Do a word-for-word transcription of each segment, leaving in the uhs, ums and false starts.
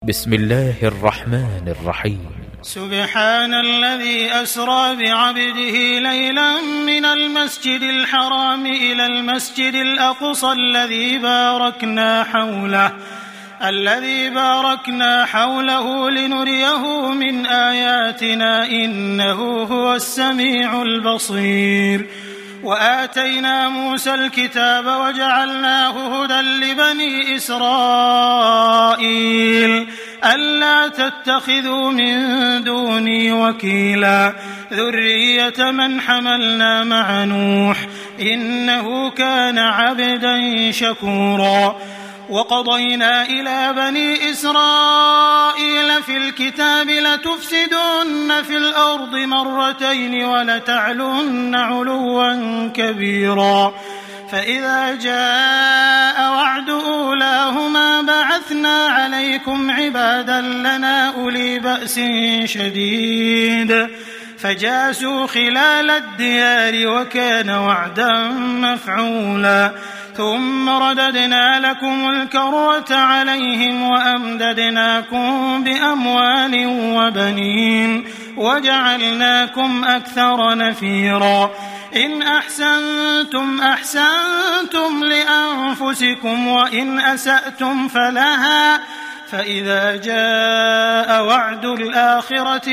بسم الله الرحمن الرحيم. سبحان الذي أسرى بعبده ليلا من المسجد الحرام إلى المسجد الأقصى الذي باركنا حوله الذي باركنا حوله لنريه من آياتنا إنه هو السميع البصير. وآتينا موسى الكتاب وجعلناه هدى لبني إسرائيل ألا تتخذوا من دوني وكيلا ذرية من حملنا مع نوح إنه كان عبدا شكورا. وقضينا إلى بني إسرائيل في الكتاب لتفسدن في الأرض مرتين ولتعلن علوا كبيرا. فإذا جاء وعد أولاهما بعثنا عليكم عبادا لنا أولي بأس شديد فجاسوا خلال الديار وكان وعدا مفعولا. ثم رددنا لكم الكرة عليهم وأمددناكم بأموال وبنين وجعلناكم أكثر نفيرا. إن أحسنتم أحسنتم لأنفسكم وإن أسأتم فلها. فإذا جاء وعد الآخرة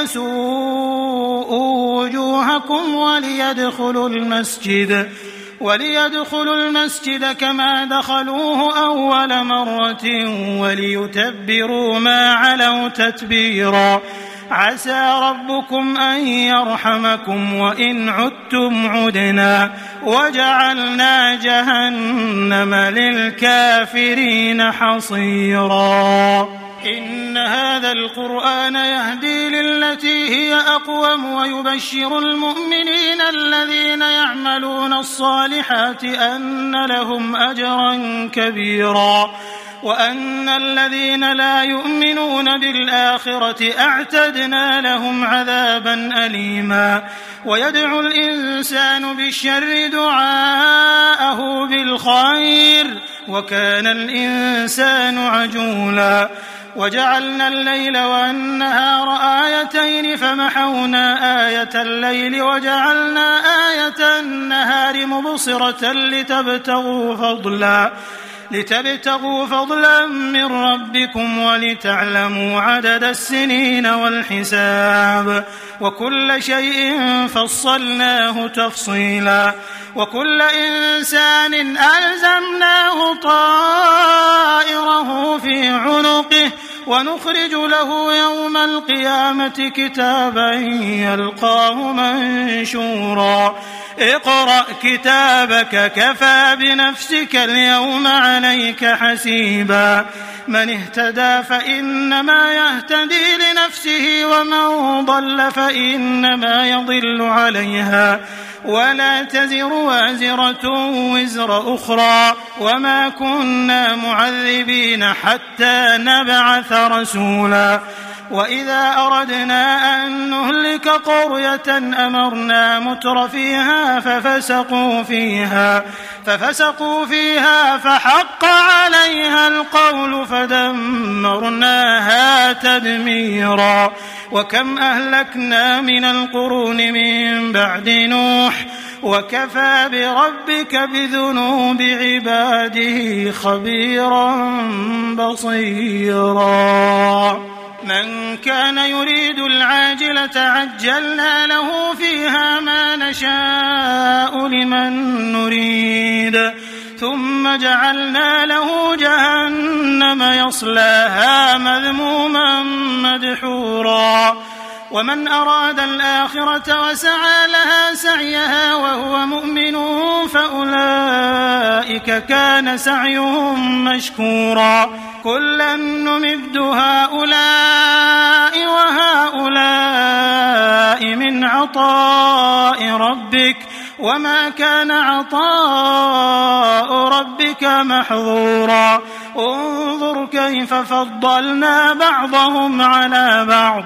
ليسوءوا وجوهكم وليدخلوا المسجد وليدخلوا المسجد كما دخلوه أول مرة وليتبروا ما علوا تتبيرا. عسى ربكم أن يرحمكم وإن عدتم عدنا وجعلنا جهنم للكافرين حصيرا. إن هذا القرآن يهدي للتي هي أقوم ويبشر المؤمنين الذين يعملون الصالحات أن لهم أجرا كبيرا وأن الذين لا يؤمنون بالآخرة أعتدنا لهم عذابا أليما. ويدعو الإنسان بالشر دعاءه بالخير وكان الإنسان عجولا. وجعلنا الليل والنهار آيتين فمحونا آية الليل وجعلنا آية النهار مبصرة لتبتغوا فضلا لتبتغوا فضلا من ربكم ولتعلموا عدد السنين والحساب وكل شيء فصلناه تفصيلا. وكل إنسان ألزمناه طائره في عنقه ونخرج له يوم القيامة كتابا يلقاه منشورا. اقرأ كتابك كفى بنفسك اليوم عليك حسيبا. من اهتدى فإنما يهتدي لنفسه ومن ضل فإنما يضل عليها ولا تزر وازرة وزر أخرى وما كنا معذبين حتى نبعث رسولا. وإذا أردنا أن نهلك قرية أمرنا متر فيها ففسقوا فيها ففسقوا فيها فحق عليها القول فدمرناها تدميرا. وكم أهلكنا من القرون من بعد نوح وكفى بربك بذنوب عباده خبيرا بصيرا. من كان يريد العاجلة عجلنا له فيها ما نشاء لمن نريد ثم جعلنا له جهنم يصلاها مذموما مدحورا. ومن أراد الآخرة وسعى لها سعيها وهو مؤمن فأولئك كان سعيهم مشكورا. كلا نمد هؤلاء وهؤلاء من عطاء ربك وما كان عطاء ربك محظورا. انظر كيف فضلنا بعضهم على بعض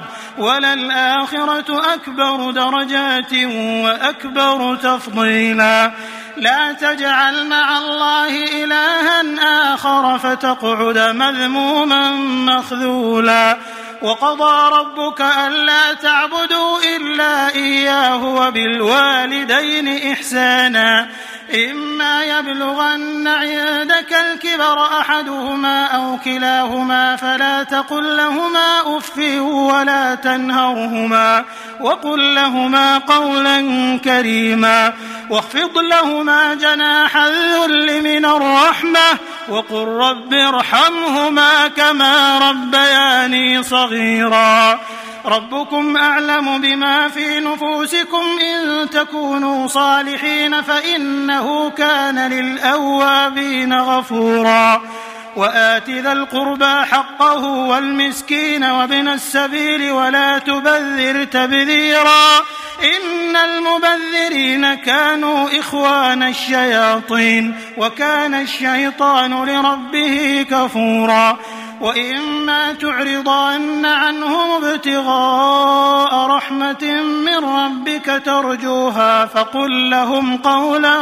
وللآخرة أكبر درجات وأكبر تفضيلا. لا تجعل مع الله إلها آخر فتقعد مذموما مخذولا وقضى ربك ألا تعبدوا إلا إياه وبالوالدين إحسانا إما يبلغن عندك الكبر أحدهما أو كلاهما فلا تقل لهما أف ولا تنهرهما وقل لهما قولا كريما واخفض لهما جناح الذل من الرحمة وقل رب ارحمهما كما ربياني صغيرا ربكم أعلم بما في نفوسكم إن تكونوا صالحين فإنه كان للأوابين غفورا وآت ذا القربى حقه والمسكين وابن السبيل ولا تبذر تبذيرا إن المبذرين كانوا إخوان الشياطين وكان الشيطان لربه كفورا وإما تعرضن عنهم ابتغاء رحمة من ربك ترجوها فقل لهم قولا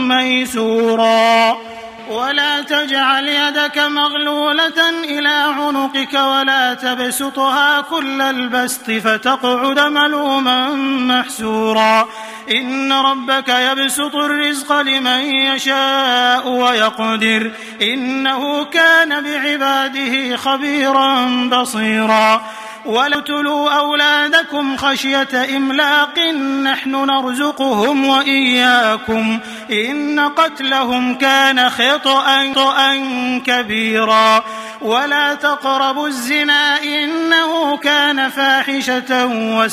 ميسورا ولا تجعل يدك مغلولة إلى عنقك ولا تبسطها كل البسط فتقعد ملوما محسورا إن ربك يبسط الرزق لمن يشاء ويقدر إنه كان بعباده خبيرا بصيرا ولا تقتلوا أولادكم خشية إملاق نحن نرزقهم وإياكم إن قتلهم كان خطأ كبيرا ولا تقربوا الزنا إنه كان فاحشة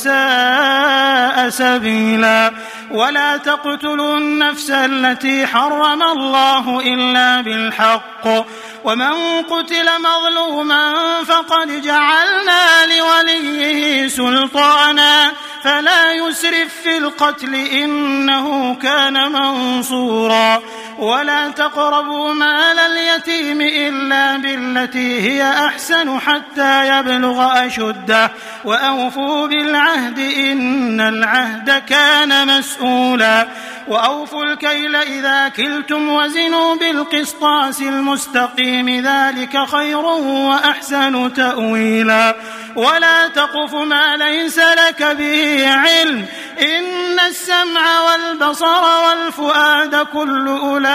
وساء سبيلا ولا تقتلوا النفس التي حرم الله إلا بالحق ومن قتل مظلوما فقد جعلنا لوليه سلطانا فلا يسرف في القتل إنه كان منصورا ولا تقربوا مال اليتيم إلا بالتي هي أحسن حتى يبلغ أشده وأوفوا بالعهد إن العهد كان مسؤولا وأوفوا الكيل إذا كلتم وزنوا بالقسطاس المستقيم ذلك خير وأحسن تأويلا ولا تقف ما ليس لك به علم إن السمع والبصر والفؤاد كل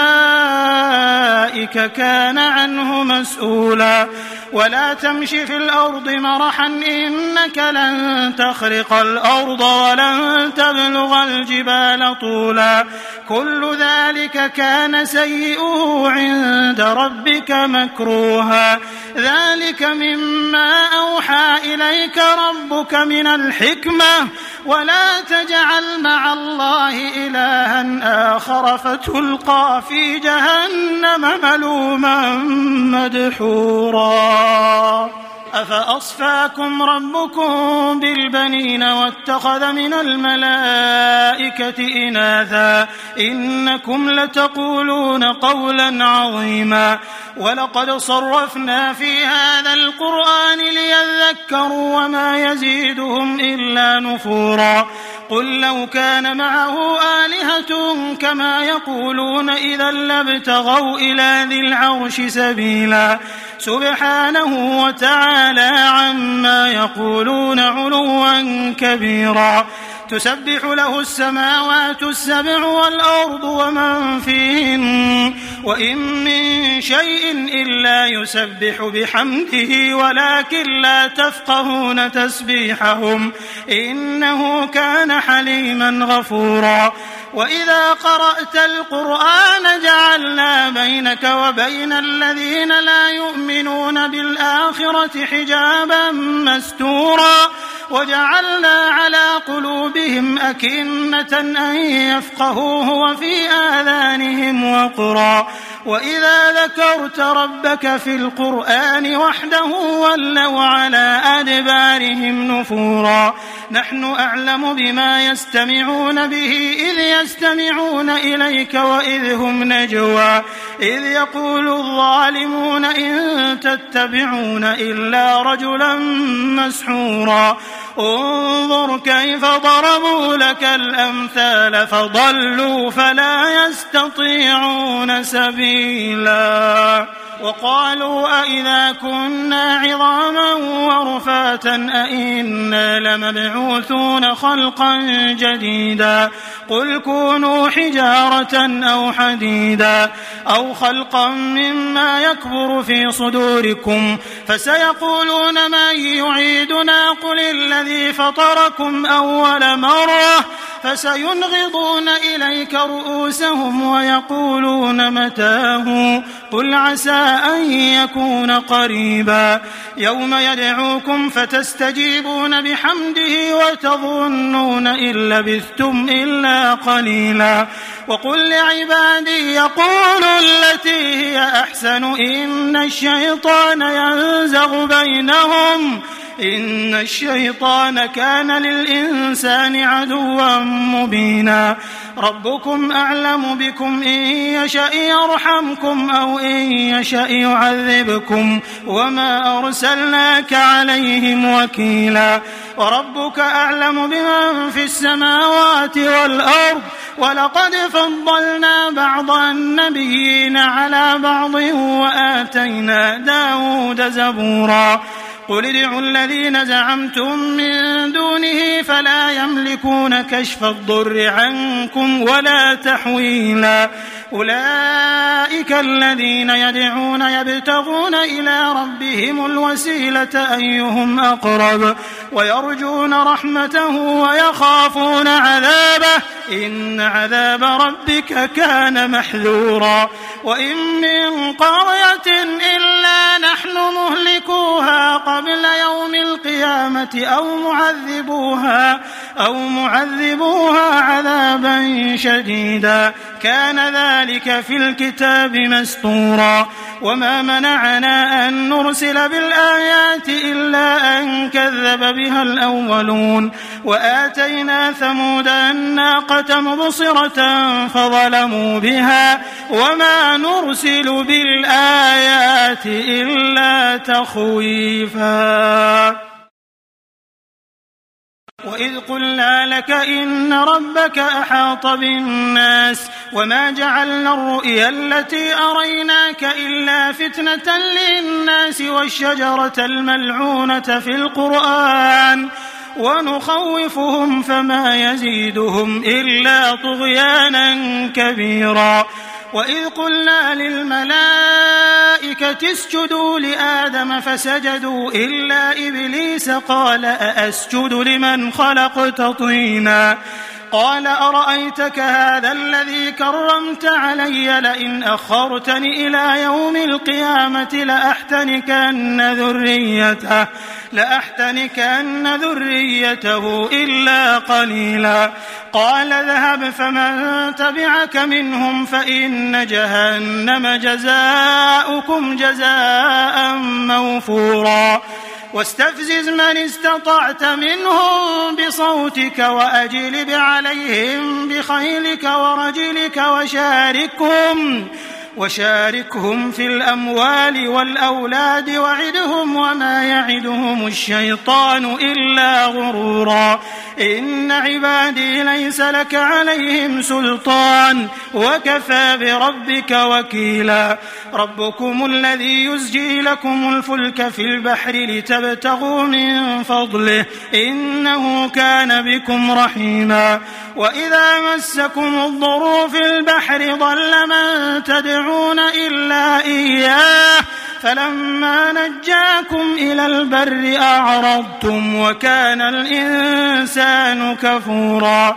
أولئك كان عنه مسؤولا ولا تمش في الأرض مرحا إنك لن تخرق الأرض ولن تبلغ الجبال طولا كل ذلك كان سيئه عند ربك مكروها ذلك مما أوحى إليك ربك من الحكمة ولا تجعل مع الله إلها آخر فتلقى في جهنم ملوما مدحورا أفأصفاكم ربكم بالبنين واتخذ من الملائكة إناثا إنكم لتقولون قولا عظيما ولقد صرفنا في هذا القرآن ليذكروا وما يزيدهم إلا نفورا قل لو كان معه آلهة كما يقولون إذا لابتغوا إلى ذي العرش سبيلا سبحانه وتعالى عما يقولون علوا كبيرا تسبح له السماوات السبع والأرض ومن فيهن وإن من شيء إلا يسبح بحمده ولكن لا تفقهون تسبيحهم إنه كان حليما غفورا وإذا قرأت القرآن جعلنا بينك وبين الذين لا يؤمنون بالآخرة حجابا مستورا وجعلنا على قلوبهم أكنة أن يفقهوه وفي آذانهم وقرا وإذا ذكرت ربك في القرآن وحده ولوا على أدبارهم نفورا نحن أعلم بما يستمعون به إذ يستمعون إليك وإذ هم نجوى إذ يقول الظالمون إن تتبعون إلا رجلا مسحورا انظر كيف ضربوا لك الأمثال فضلوا فلا يستطيعون سبيلا وقالوا أئذا كنا عظاما ورفاتا أئنا لمبعوثون خلقا جديدا قل كونوا حجارة أو حديدا أو خلقا مما يكبر في صدوركم فسيقولون من يعيدنا قل الذي فطركم أول مرة فسينغضون إليك رؤوسهم ويقولون متاه قل عسى أن يكون قريبا يوم يدعوكم فتستجيبون بحمده وتظنون إن لبثتم إلا قليلا وقل لعبادي يقولوا التي هي أحسن إن الشيطان ينزغ بينهم إن الشيطان كان للإنسان عدوا مبينا ربكم أعلم بكم إن يشأ يرحمكم أو إن يشأ يعذبكم وما أرسلناك عليهم وكيلا وربك أعلم بمن في السماوات والأرض ولقد فضلنا بعض النبيين على بعض وآتينا داود زبورا قل ادعوا الذين زعمتم من دونه فلا يملكون كشف الضر عنكم ولا تحويلا أولئك الذين يدعون يبتغون إلى ربهم الوسيلة أيهم أقرب ويرجون رحمته ويخافون عذابه إن عذاب ربك كان محذورا وإن من قرية إلا نحن مهلكوها قبل يوم القيامة أو معذبوها أو معذبوها عذابا شديدا كان ذلك في الكتاب مسطورا وما منعنا أن نرسل بالآيات إلا أن كذب بها الأولون وآتينا ثمود الناقة مبصرة فظلموا بها وما نرسل بالآيات إلا تخويفا وإذ قلنا لك إن ربك أحاط بالناس وما جعلنا الرؤيا التي أريناك إلا فتنة للناس والشجرة الملعونة في القرآن ونخوفهم فما يزيدهم إلا طغيانا كبيرا وإذ قلنا للملائكة اسجدوا لآدم فسجدوا إلا إبليس قال أأسجد لمن خلقت طينا قال أرأيتك هذا الذي كرمت علي لئن أخرتني إلى يوم القيامة لأحتنكن ذريته لأحتنكن ذريته إلا قليلا قال ذهب فمن تبعك منهم فإن جهنم جزاؤكم جزاء موفورا واستفزز من استطعت منهم بصوتك وأجلب عليهم بخيلك ورجلك وشاركهم وشاركهم في الأموال والأولاد وعدهم وما يعدهم الشيطان إلا غرورا إن عبادي ليس لك عليهم سلطان وكفى بربك وكيلا ربكم الذي يزجي لكم الفلك في البحر لتبتغوا من فضله إنه كان بكم رحيما وإذا مسكم الضر في البحر ضل من تدعون إلا إياه فلما نجاكم إلى البر أعرضتم وكان الإنسان كفورا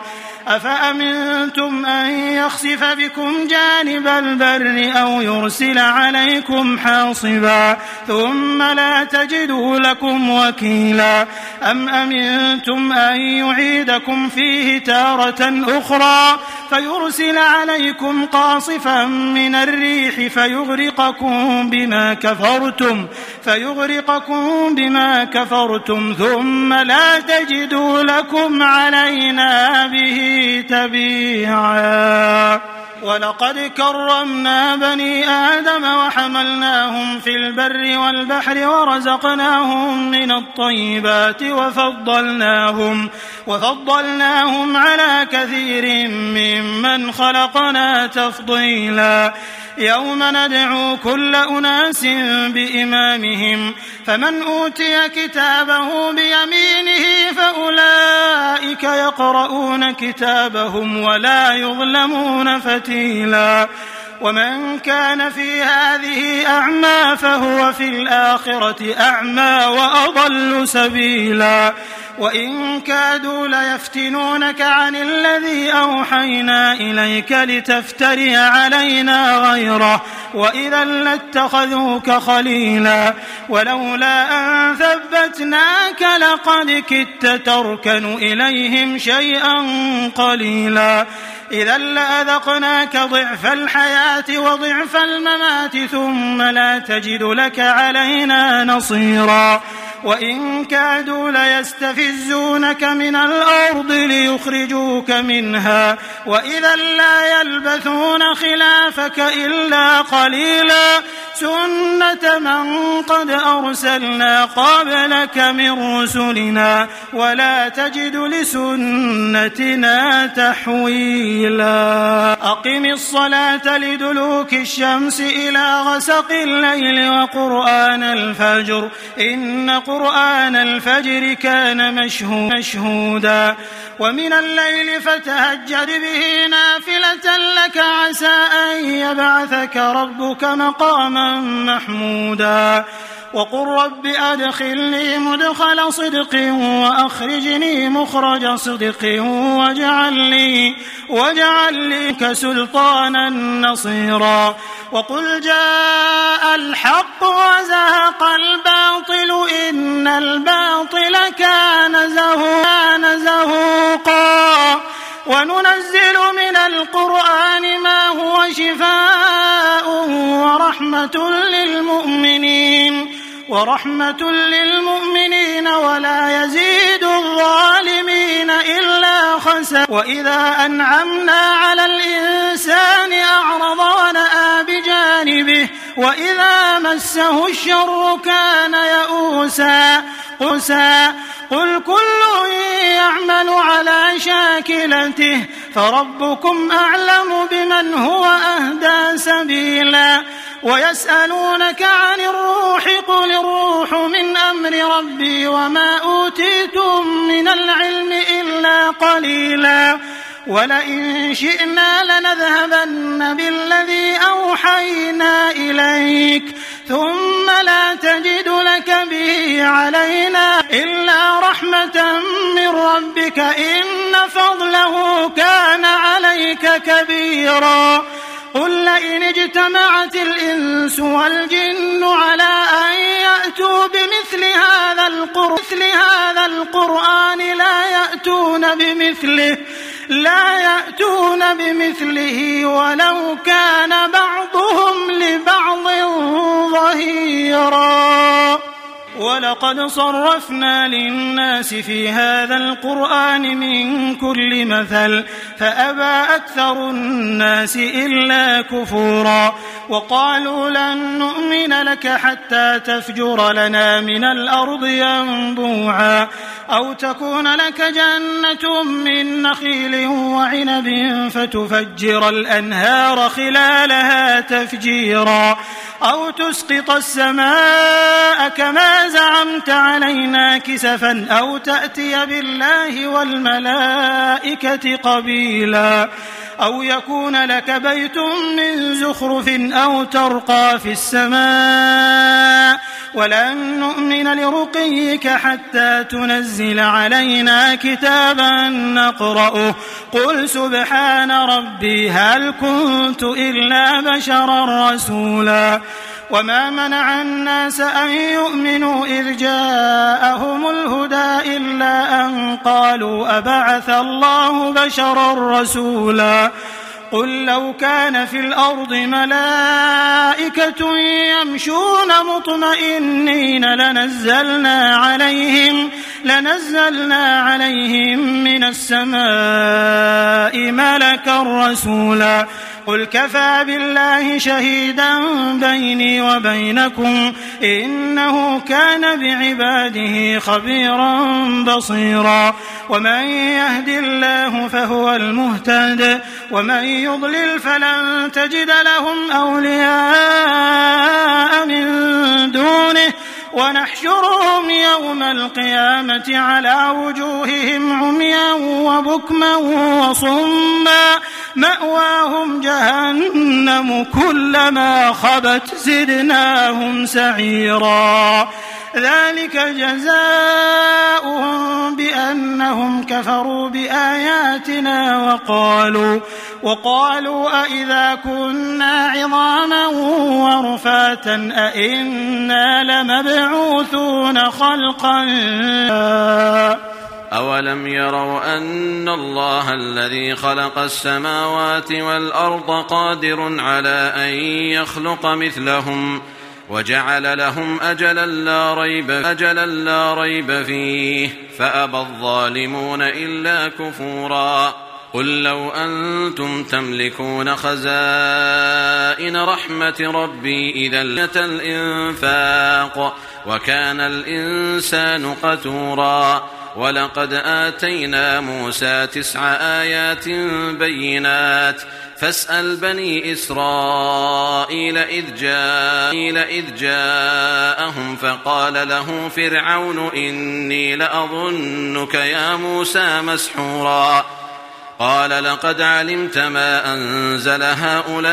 أفأمنتم أن يخسف بكم جانب البر أو يرسل عليكم حاصبا ثم لا تجدوا لكم وكيلا أم أمنتم أن يعيدكم فيه تارة أخرى فيرسل عليكم قاصفا من الريح فيغرقكم بما كفرتم فيغرقكم بما كفرتم ثم لا تجدوا لكم علينا به تبيعا. ولقد كرمنا بني آدم وحملناهم في البر والبحر ورزقناهم من الطيبات وفضلناهم, وفضلناهم على كثير ممن خلقنا تفضيلا. يوم ندعو كل أناس بإمامهم فمن أوتي كتابه بيمينه فأولئك يقرؤون كتابهم ولا يظلمون فتيلا. ومن كان في هذه أعمى فهو في الآخرة أعمى وأضل سبيلا. وإن كادوا ليفتنونك عن الذي أوحينا إليك لتفتري علينا غيره وإذا لاتخذوك خليلا. ولولا أن ثبتناك لقد كدت تركن إليهم شيئا قليلا. إذا لأذقناك ضعف الحياة وضعف الممات ثم لا تجد لك علينا نصيرا. وإن كادوا ليستفزونك من الأرض ليخرجوك منها وإذا لا يلبثون خلافك إلا قليلا. سنة من قد أرسلنا قبلك من رسلنا ولا تجد لسنتنا تحويلا. أقم الصلاة لدلوك الشمس إلى غسق الليل وقرآن الفجر إن قرآن الفجر كان مشهودا. ومن الليل فتهجد به نافلة لك عسى أن يبعثك ربك مقاما محمودا. وقل رب أدخلني مدخل صدق وأخرجني مخرج صدق واجعل لي, واجعل لي كسلطانا نصيرا. وقل جاء الحق وزهق الباطل إن الباطل كان زهوقا. وننزل من القرآن ما هو شفاء ورحمة للمؤمنين ورحمة للمؤمنين ولا يزيد الظالمين إلا خسارا. وإذا أنعمنا على الإنسان أعرض ونأى بجانبه وإذا مسه الشر كان يئوسا. قل كل يعمل على شاكلته فربكم أعلم بمن هو أهدى سبيلا. ويسألونك عن الروح قل الروح من أمر ربي وما أوتيتم من العلم إلا قليلا. ولئن شئنا لنذهبن بالذي أوحينا إليك ثم لا تجد لك به علينا إلا رحمة من ربك إن فضله كان عليك كبيرا. قل لئن اجتمعت الإنس والجن على أن يأتوا بمثل هذا القرآن لا يأتون بمثله لا يأتون بمثله ولو كان بعضهم لبعض ظهيرا. ولقد صرفنا للناس في هذا القرآن من كل مثل فأبى أكثر الناس إلا كفورا. وقالوا لن نؤمن لك حتى تفجر لنا من الأرض ينبوعا أو تكون لك جنة من نخيل وعنب فتفجر الأنهار خلالها تفجيرا أو تسقط السماء كما زعمت علينا كسفا أو تأتي بالله والملائكة قبيلا أو يكون لك بيت من زخرف أو ترقى في السماء ولن نؤمن لرقيك حتى تنزل علينا كتابا نقرأه قل سبحان ربي هل كنت إلا بشرا رسولا. وما منع الناس أن يؤمنوا إذ جاءهم الهدى إلا أن قالوا أبعث الله بشرا رسولا. قل لو كان في الأرض ملائكة يمشون مطمئنين لنزلنا عليهم لنزلنا عليهم من السماء ملكا رسولا. قل كفى بالله شهيدا بيني وبينكم إنه كان بعباده خبيرا بصيرا ومن يهد الله فهو المهتد ومن يضلل فلن تجد لهم أولياء من دونه ونحشرهم يوم القيامة على وجوههم عميا وبكما وصما مأواهم جهنم كلما خبت زدناهم سعيرا ذلك جزاؤهم بأنهم كفروا بآياتنا وقالوا وقالوا أئذا كنا عظاما ورفاتا أئنا لمبعوثون خلقا. أولم يروا أن الله الذي خلق السماوات والأرض قادر على أن يخلق مثلهم وجعل لهم أجلا لا ريب, أجلا لا ريب فيه فأبى الظالمون إلا كفورا. قل لو أنتم تملكون خزائن رحمة ربي إذا لأتى الإنفاق وكان الإنسان قتورا. ولقد آتينا موسى تسع آيات بينات فاسأل بني إسرائيل إذ, جاء إذ جاءهم فقال له فرعون إني لأظنك يا موسى مسحورا. قال لقد علمت ما أنزل هؤلاء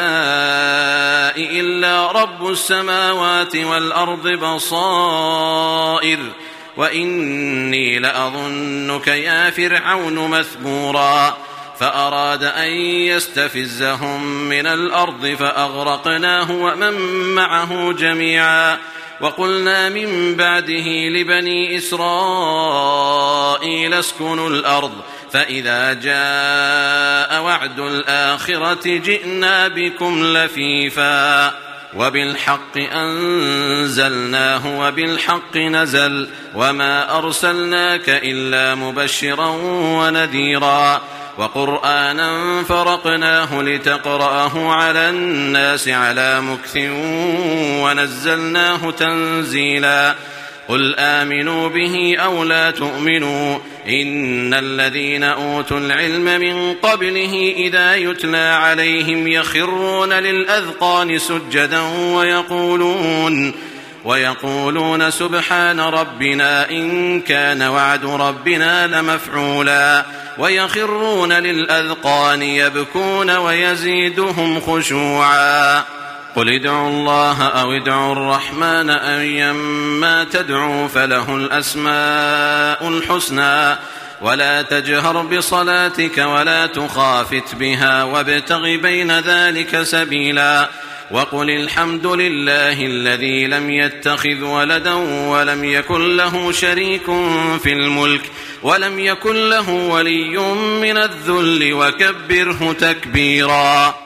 إلا رب السماوات والأرض بصائر وإني لأظنك يا فرعون مثبورا. فأراد أن يستفزهم من الأرض فأغرقناه ومن معه جميعا. وقلنا من بعده لبني إسرائيل اسكنوا الأرض فإذا جاء وعد الآخرة جئنا بكم لفيفا وبالحق أنزلناه وبالحق نزل وما أرسلناك إلا مبشرا ونذيرا. وقرآنا فرقناه لتقرأه على الناس على مكث ونزلناه تنزيلا. قل آمنوا به أو لا تؤمنوا إن الذين أوتوا العلم من قبله إذا يتلى عليهم يخرون للأذقان سجدا ويقولون ويقولون سبحان ربنا إن كان وعد ربنا لمفعولا ويخرون للأذقان يبكون ويزيدهم خشوعا. قل ادعوا الله أو ادعوا الرحمن أيما تدعوا فله الأسماء الحسنى ولا تجهر بصلاتك ولا تخافت بها وابتغ بين ذلك سبيلا. وقل الحمد لله الذي لم يتخذ ولدا ولم يكن له شريك في الملك ولم يكن له ولي من الذل وكبره تكبيرا.